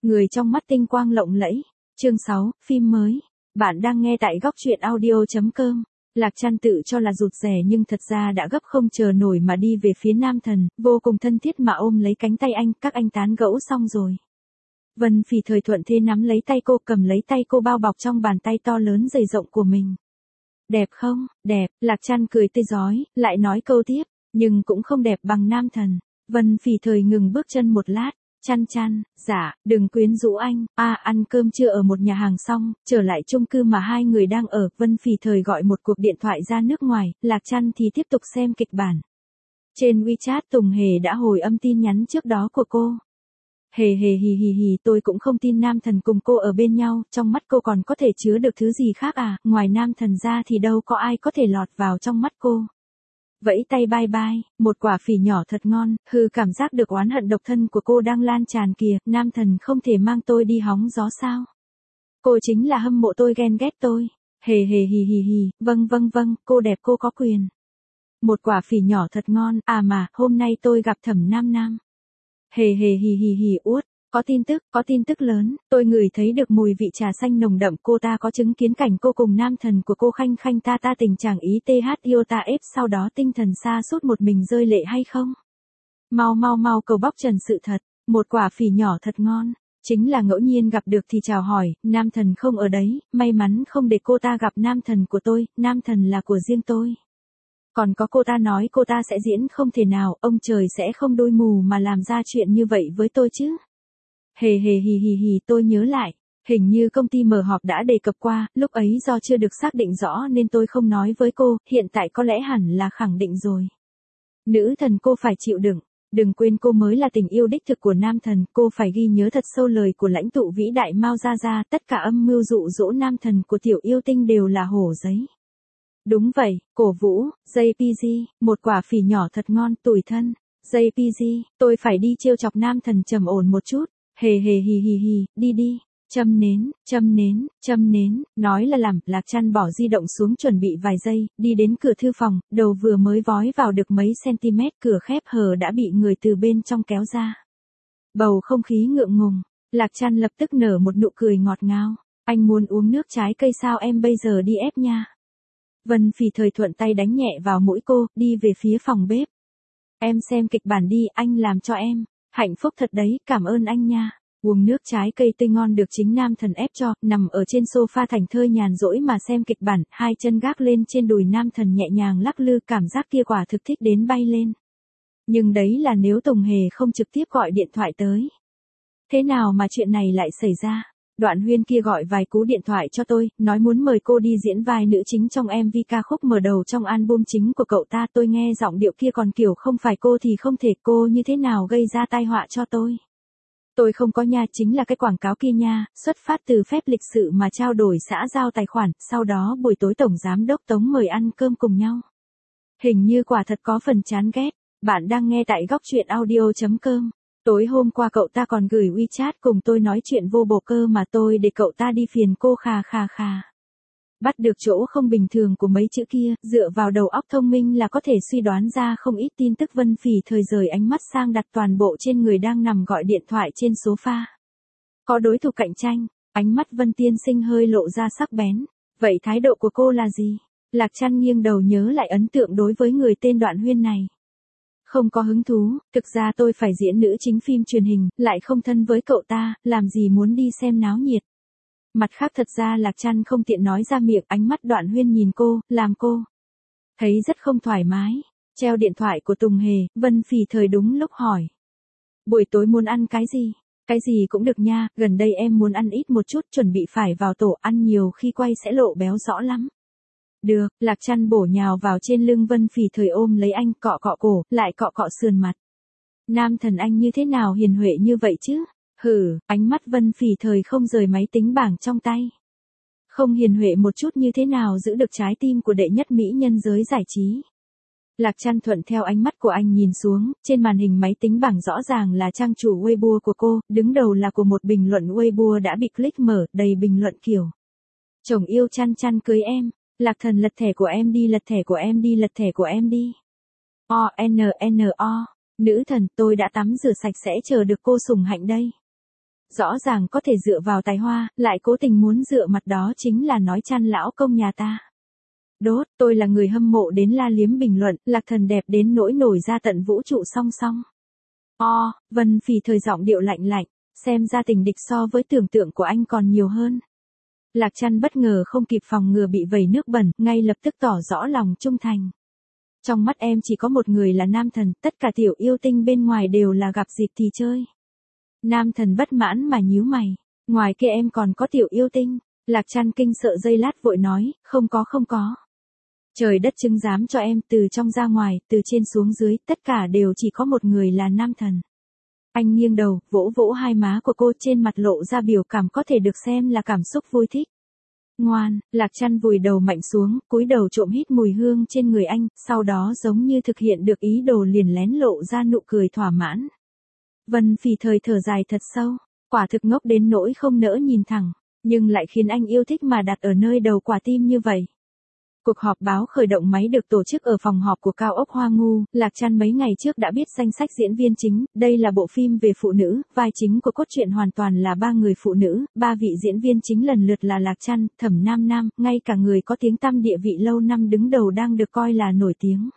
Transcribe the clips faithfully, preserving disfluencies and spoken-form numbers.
Người trong mắt tinh quang lộng lẫy. Chương sáu, phim mới. Bạn đang nghe tại góc truyện audio.com. Lạc Trăn tự cho là rụt rè nhưng thật ra đã gấp không chờ nổi mà đi về phía Nam Thần, vô cùng thân thiết mà ôm lấy cánh tay anh, các anh tán gẫu xong rồi. Vân Phỉ thời thuận thế nắm lấy tay cô, cầm lấy tay cô bao bọc trong bàn tay to lớn dày rộng của mình. Đẹp không? Đẹp, Lạc Trăn cười tươi rói, lại nói câu tiếp, nhưng cũng không đẹp bằng Nam Thần. Vân Phỉ thời ngừng bước chân một lát. Chăn chăn, dạ, đừng quyến rũ anh, a à, ăn cơm trưa ở một nhà hàng xong, trở lại chung cư mà hai người đang ở, Vân Phỉ thời gọi một cuộc điện thoại ra nước ngoài, Lạc Trăn thì tiếp tục xem kịch bản. Trên WeChat Tùng Hề đã hồi âm tin nhắn trước đó của cô. Hề hề hì hì hì, tôi cũng không tin Nam Thần cùng cô ở bên nhau, trong mắt cô còn có thể chứa được thứ gì khác à, ngoài Nam Thần ra thì đâu có ai có thể lọt vào trong mắt cô. Vẫy tay bye bye, một quả phỉ nhỏ thật ngon, hừ, cảm giác được oán hận độc thân của cô đang lan tràn kìa, Nam Thần không thể mang tôi đi hóng gió sao? Cô chính là hâm mộ tôi, ghen ghét tôi. Hề hề hì hì hì, vâng vâng vâng, cô đẹp, cô có quyền. Một quả phỉ nhỏ thật ngon, à mà, hôm nay tôi gặp Thẩm Nam Nam. Hề hề hì hì hì, uất. Có tin tức, có tin tức lớn, tôi ngửi thấy được mùi vị trà xanh nồng đậm, cô ta có chứng kiến cảnh cô cùng Nam Thần của cô khanh khanh ta ta tình chàng ý th yêu ta ép sau đó tinh thần sa sút một mình rơi lệ hay không? Mau mau mau cầu bóc trần sự thật, một quả phỉ nhỏ thật ngon, chính là ngẫu nhiên gặp được thì chào hỏi, Nam Thần không ở đấy, may mắn không để cô ta gặp Nam Thần của tôi, Nam Thần là của riêng tôi. Còn có cô ta nói cô ta sẽ diễn không thể nào, ông trời sẽ không đôi mù mà làm ra chuyện như vậy với tôi chứ. Hề hề hì hì hì, tôi nhớ lại, hình như công ty mở họp đã đề cập qua, lúc ấy do chưa được xác định rõ nên tôi không nói với cô, hiện tại có lẽ hẳn là khẳng định rồi. Nữ thần cô phải chịu đựng, đừng quên cô mới là tình yêu đích thực của Nam Thần, cô phải ghi nhớ thật sâu lời của lãnh tụ vĩ đại Mao Gia Gia, tất cả âm mưu dụ dỗ Nam Thần của tiểu yêu tinh đều là hổ giấy. Đúng vậy, cổ vũ, gi pê giê, một quả phỉ nhỏ thật ngon, tủi thân, gi pê giê, tôi phải đi trêu chọc Nam Thần trầm ổn một chút. Hề hề hì hì hì, đi đi, châm nến, châm nến, châm nến, nói là làm, Lạc Trăn bỏ di động xuống chuẩn bị vài giây, đi đến cửa thư phòng, đầu vừa mới vói vào được mấy cm, cửa khép hờ đã bị người từ bên trong kéo ra. Bầu không khí ngượng ngùng, Lạc Trăn lập tức nở một nụ cười ngọt ngào, anh muốn uống nước trái cây sao, em bây giờ đi ép nha. Vân Phỉ thời thuận tay đánh nhẹ vào mũi cô, đi về phía phòng bếp. Em xem kịch bản đi, anh làm cho em. Hạnh phúc thật đấy, cảm ơn anh nha. Uống nước trái cây tươi ngon được chính Nam Thần ép cho, nằm ở trên sofa thảnh thơi nhàn rỗi mà xem kịch bản, hai chân gác lên trên đùi Nam Thần nhẹ nhàng lắc lư, cảm giác kia quả thực thích đến bay lên. Nhưng đấy là nếu Tùng Hề không trực tiếp gọi điện thoại tới. Thế nào mà chuyện này lại xảy ra? Đoạn Huyên kia gọi vài cú điện thoại cho tôi, nói muốn mời cô đi diễn vai nữ chính trong em vê ca khúc mở đầu trong album chính của cậu ta, tôi nghe giọng điệu kia còn kiểu không phải cô thì không thể, cô như thế nào gây ra tai họa cho tôi. Tôi không có nha, chính là cái quảng cáo kia nha, xuất phát từ phép lịch sự mà trao đổi xã giao tài khoản, sau đó buổi tối tổng giám đốc Tống mời ăn cơm cùng nhau. Hình như quả thật có phần chán ghét, bạn đang nghe tại góc truyện audio.com. Tối hôm qua cậu ta còn gửi WeChat cùng tôi nói chuyện vô bổ cơ mà tôi để cậu ta đi phiền cô khà khà khà. Bắt được chỗ không bình thường của mấy chữ kia, dựa vào đầu óc thông minh là có thể suy đoán ra không ít tin tức. Vân Phỉ thời rời ánh mắt sang đặt toàn bộ trên người đang nằm gọi điện thoại trên sofa. Có đối thủ cạnh tranh, ánh mắt Vân tiên sinh hơi lộ ra sắc bén. Vậy thái độ của cô là gì? Lạc Trăn nghiêng đầu nhớ lại ấn tượng đối với người tên Đoạn Huyên này. Không có hứng thú, thực ra tôi phải diễn nữ chính phim truyền hình, lại không thân với cậu ta, làm gì muốn đi xem náo nhiệt. Mặt khác thật ra Lạc Trăn không tiện nói ra miệng, ánh mắt Đoạn Huyên nhìn cô, làm cô thấy rất không thoải mái. Treo điện thoại của Tùng Hề, Vân Phỉ thời đúng lúc hỏi. Buổi tối muốn ăn cái gì? Cái gì cũng được nha, gần đây em muốn ăn ít một chút, chuẩn bị phải vào tổ, ăn nhiều khi quay sẽ lộ béo rõ lắm. Được, Lạc Trăn bổ nhào vào trên lưng Vân Phỉ thời ôm lấy anh, cọ cọ cổ, lại cọ cọ sườn mặt. Nam Thần anh như thế nào hiền huệ như vậy chứ? Hừ, ánh mắt Vân Phỉ thời không rời máy tính bảng trong tay. Không hiền huệ một chút như thế nào giữ được trái tim của đệ nhất mỹ nhân giới giải trí. Lạc Trăn thuận theo ánh mắt của anh nhìn xuống, trên màn hình máy tính bảng rõ ràng là trang chủ Weibo của cô, đứng đầu là của một bình luận Weibo đã bị click mở, đầy bình luận kiểu. Chồng yêu Trăn Trăn cưới em. Lạc Thần lật thẻ của em đi, lật thẻ của em đi, lật thẻ của em đi. O N N O, nữ thần, tôi đã tắm rửa sạch sẽ chờ được cô sủng hạnh đây. Rõ ràng có thể dựa vào tài hoa, lại cố tình muốn dựa mặt đó chính là nói chăn lão công nhà ta. Đốt, tôi là người hâm mộ đến la liếm bình luận, Lạc Thần đẹp đến nỗi nổi ra tận vũ trụ song song. O, Vân Phỉ thời giọng điệu lạnh lạnh, xem ra tình địch so với tưởng tượng của anh còn nhiều hơn. Lạc Trăn bất ngờ không kịp phòng ngừa bị vẩy nước bẩn, ngay lập tức tỏ rõ lòng trung thành. Trong mắt em chỉ có một người là Nam Thần, tất cả tiểu yêu tinh bên ngoài đều là gặp dịp thì chơi. Nam Thần bất mãn mà nhíu mày, ngoài kia em còn có tiểu yêu tinh. Lạc Trăn kinh sợ giây lát vội nói, không có không có. Trời đất chứng giám cho em, từ trong ra ngoài, từ trên xuống dưới, tất cả đều chỉ có một người là Nam Thần. Anh nghiêng đầu, vỗ vỗ hai má của cô, trên mặt lộ ra biểu cảm có thể được xem là cảm xúc vui thích. Ngoan, Lạc Trăn vùi đầu mạnh xuống, cúi đầu trộm hít mùi hương trên người anh, sau đó giống như thực hiện được ý đồ liền lén lộ ra nụ cười thỏa mãn. Vân Phỉ thời thở dài thật sâu, quả thực ngốc đến nỗi không nỡ nhìn thẳng, nhưng lại khiến anh yêu thích mà đặt ở nơi đầu quả tim như vậy. Cuộc họp báo khởi động máy được tổ chức ở phòng họp của Cao ốc Hoa Ngu, Lạc Trăn mấy ngày trước đã biết danh sách diễn viên chính, đây là bộ phim về phụ nữ, vai chính của cốt truyện hoàn toàn là ba người phụ nữ, ba vị diễn viên chính lần lượt là Lạc Trăn, Thẩm Nam Nam, ngay cả người có tiếng tăm địa vị lâu năm đứng đầu đang được coi là nổi tiếng.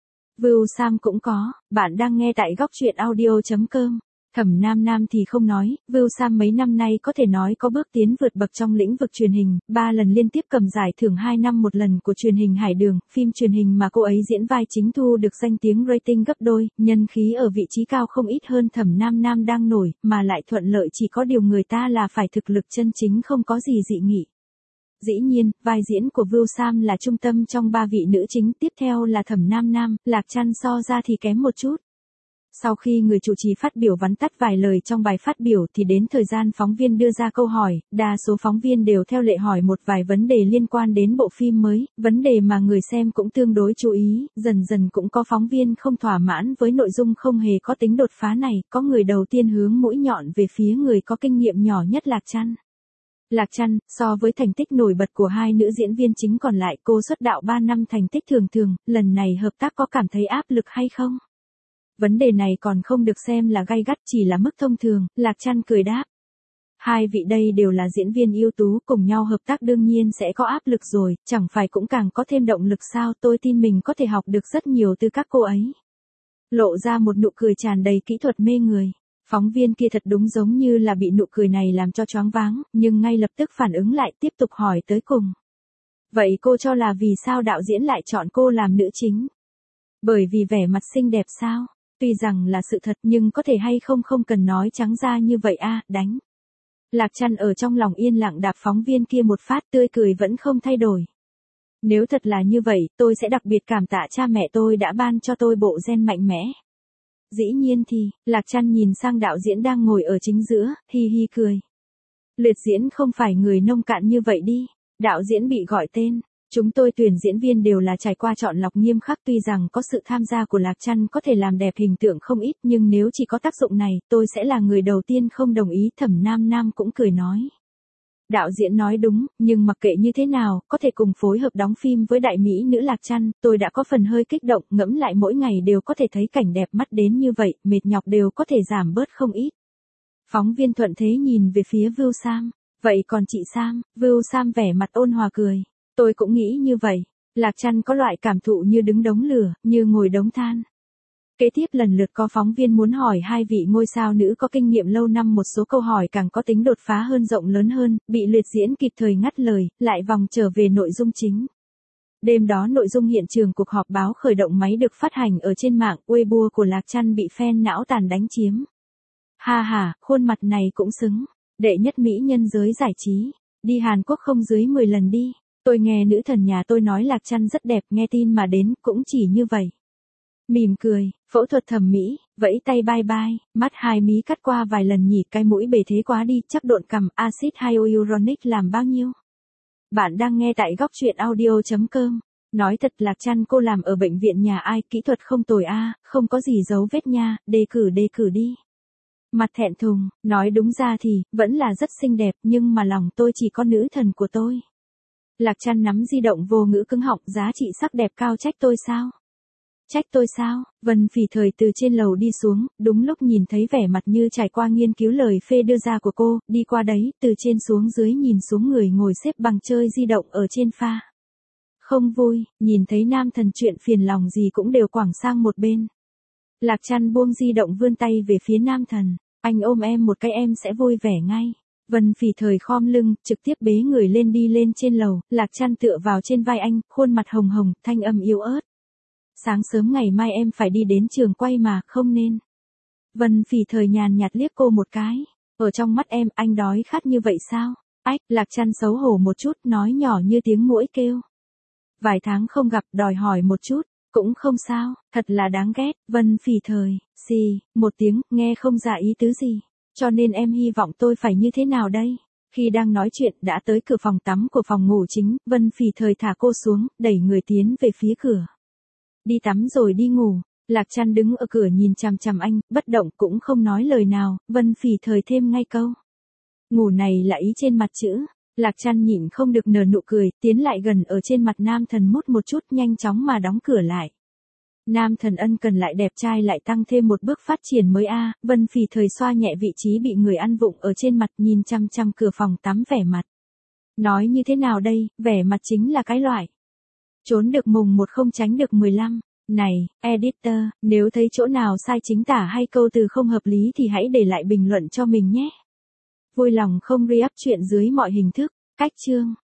Vưu Sam cũng có, bạn đang nghe tại góc truyện audio chấm com. Thẩm Nam Nam thì không nói, Vưu Sam mấy năm nay có thể nói có bước tiến vượt bậc trong lĩnh vực truyền hình, ba lần liên tiếp cầm giải thưởng hai năm một lần của truyền hình Hải Đường, phim truyền hình mà cô ấy diễn vai chính thu được danh tiếng rating gấp đôi, nhân khí ở vị trí cao không ít hơn Thẩm Nam Nam đang nổi, mà lại thuận lợi chỉ có điều người ta là phải thực lực chân chính không có gì dị nghị. Dĩ nhiên, vai diễn của Vưu Sam là trung tâm trong ba vị nữ chính, tiếp theo là Thẩm Nam Nam, Lạc Trăn so ra thì kém một chút. Sau khi người chủ trì phát biểu vắn tắt vài lời trong bài phát biểu thì đến thời gian phóng viên đưa ra câu hỏi, đa số phóng viên đều theo lệ hỏi một vài vấn đề liên quan đến bộ phim mới, vấn đề mà người xem cũng tương đối chú ý, dần dần cũng có phóng viên không thỏa mãn với nội dung không hề có tính đột phá này, có người đầu tiên hướng mũi nhọn về phía người có kinh nghiệm nhỏ nhất Lạc Trăn. Lạc Trăn, so với thành tích nổi bật của hai nữ diễn viên chính còn lại, cô xuất đạo ba năm thành tích thường thường, lần này hợp tác có cảm thấy áp lực hay không? Vấn đề này còn không được xem là gay gắt, chỉ là mức thông thường, Lạc Trăn cười đáp. Hai vị đây đều là diễn viên ưu tú, cùng nhau hợp tác đương nhiên sẽ có áp lực rồi, chẳng phải cũng càng có thêm động lực sao, tôi tin mình có thể học được rất nhiều từ các cô ấy. Lộ ra một nụ cười tràn đầy kỹ thuật mê người. Phóng viên kia thật đúng giống như là bị nụ cười này làm cho choáng váng, nhưng ngay lập tức phản ứng lại, tiếp tục hỏi tới cùng. Vậy cô cho là vì sao đạo diễn lại chọn cô làm nữ chính? Bởi vì vẻ mặt xinh đẹp sao? Tuy rằng là sự thật nhưng có thể hay không không cần nói trắng ra như vậy a, đánh. Lạc Trăn ở trong lòng yên lặng đạp phóng viên kia một phát, tươi cười vẫn không thay đổi. Nếu thật là như vậy, tôi sẽ đặc biệt cảm tạ cha mẹ tôi đã ban cho tôi bộ gen mạnh mẽ. Dĩ nhiên thì, Lạc Trăn nhìn sang đạo diễn đang ngồi ở chính giữa, hi hi cười. Liệt diễn không phải người nông cạn như vậy đi. Đạo diễn bị gọi tên. Chúng tôi tuyển diễn viên đều là trải qua chọn lọc nghiêm khắc, tuy rằng có sự tham gia của Lạc Trăn có thể làm đẹp hình tượng không ít, nhưng nếu chỉ có tác dụng này, tôi sẽ là người đầu tiên không đồng ý. Thẩm Nam Nam cũng cười nói. Đạo diễn nói đúng, nhưng mặc kệ như thế nào, có thể cùng phối hợp đóng phim với đại mỹ nữ Lạc Trăn, tôi đã có phần hơi kích động, ngẫm lại mỗi ngày đều có thể thấy cảnh đẹp mắt đến như vậy, mệt nhọc đều có thể giảm bớt không ít. Phóng viên thuận thế nhìn về phía Vưu Sam, vậy còn chị Sam? Vưu Sam vẻ mặt ôn hòa cười. Tôi cũng nghĩ như vậy. Lạc Trăn có loại cảm thụ như đứng đống lửa, như ngồi đống than. Kế tiếp lần lượt có phóng viên muốn hỏi hai vị ngôi sao nữ có kinh nghiệm lâu năm một số câu hỏi càng có tính đột phá hơn, rộng lớn hơn, bị liệt diễn kịp thời ngắt lời, lại vòng trở về nội dung chính. Đêm đó nội dung hiện trường cuộc họp báo khởi động máy được phát hành ở trên mạng, Weibo của Lạc Trăn bị fan não tàn đánh chiếm. Ha ha, khuôn mặt này cũng xứng. Đệ nhất mỹ nhân giới giải trí. Đi Hàn Quốc không dưới mười lần đi. Tôi nghe nữ thần nhà tôi nói Lạc Trăn rất đẹp, nghe tin mà đến, cũng chỉ như vậy. Mỉm cười, phẫu thuật thẩm mỹ, vẫy tay bye bye, mắt hai mí cắt qua vài lần nhỉ, cái mũi bề thế quá đi, chắc độn cằm, axit hyaluronic làm bao nhiêu. Bạn đang nghe tại góc truyện audio chấm com. Nói thật, Lạc Trăn cô làm ở bệnh viện nhà ai, kỹ thuật không tồi a, không có gì dấu vết nha, đề cử đề cử đi. Mặt thẹn thùng, nói đúng ra thì, vẫn là rất xinh đẹp, nhưng mà lòng tôi chỉ có nữ thần của tôi. Lạc Trăn nắm di động vô ngữ cứng họng, giá trị sắc đẹp cao trách tôi sao? Trách tôi sao? Vân Phỉ Thời từ trên lầu đi xuống, đúng lúc nhìn thấy vẻ mặt như trải qua nghiên cứu lời phê đưa ra của cô, đi qua đấy, từ trên xuống dưới nhìn xuống người ngồi xếp bằng chơi di động ở trên pha. Không vui, nhìn thấy nam thần chuyện phiền lòng gì cũng đều quẳng sang một bên. Lạc Trăn buông di động vươn tay về phía nam thần, anh ôm em một cái em sẽ vui vẻ ngay. Vân Phỉ Thời khom lưng, trực tiếp bế người lên đi lên trên lầu, Lạc Trăn tựa vào trên vai anh, khuôn mặt hồng hồng, thanh âm yếu ớt. Sáng sớm ngày mai em phải đi đến trường quay mà, không nên. Vân Phỉ Thời nhàn nhạt liếc cô một cái, ở trong mắt em, anh đói khát như vậy sao? Ách, Lạc Trăn xấu hổ một chút, nói nhỏ như tiếng muỗi kêu. Vài tháng không gặp, đòi hỏi một chút, cũng không sao, thật là đáng ghét. Vân Phỉ Thời, xì, một tiếng, nghe không ra ý tứ gì. Cho nên em hy vọng tôi phải như thế nào đây? Khi đang nói chuyện, đã tới cửa phòng tắm của phòng ngủ chính, Vân Phỉ Thời thả cô xuống, đẩy người tiến về phía cửa. Đi tắm rồi đi ngủ. Lạc Trăn đứng ở cửa nhìn chằm chằm anh, bất động cũng không nói lời nào, Vân Phỉ Thời thêm ngay câu. Ngủ này là ý trên mặt chữ. Lạc Trăn nhịn không được nở nụ cười, tiến lại gần ở trên mặt nam thần mút một chút, nhanh chóng mà đóng cửa lại. Nam thần ân cần lại đẹp trai lại tăng thêm một bước phát triển mới a. Vân Phỉ Thời xoa nhẹ vị trí bị người ăn vụng ở trên mặt, nhìn chăm chăm cửa phòng tắm vẻ mặt. Nói như thế nào đây, vẻ mặt chính là cái loại. Trốn được mùng một không tránh được mười lăm. Này, editor, nếu thấy chỗ nào sai chính tả hay câu từ không hợp lý thì hãy để lại bình luận cho mình nhé. Vui lòng không re-up chuyện dưới mọi hình thức. Cách chương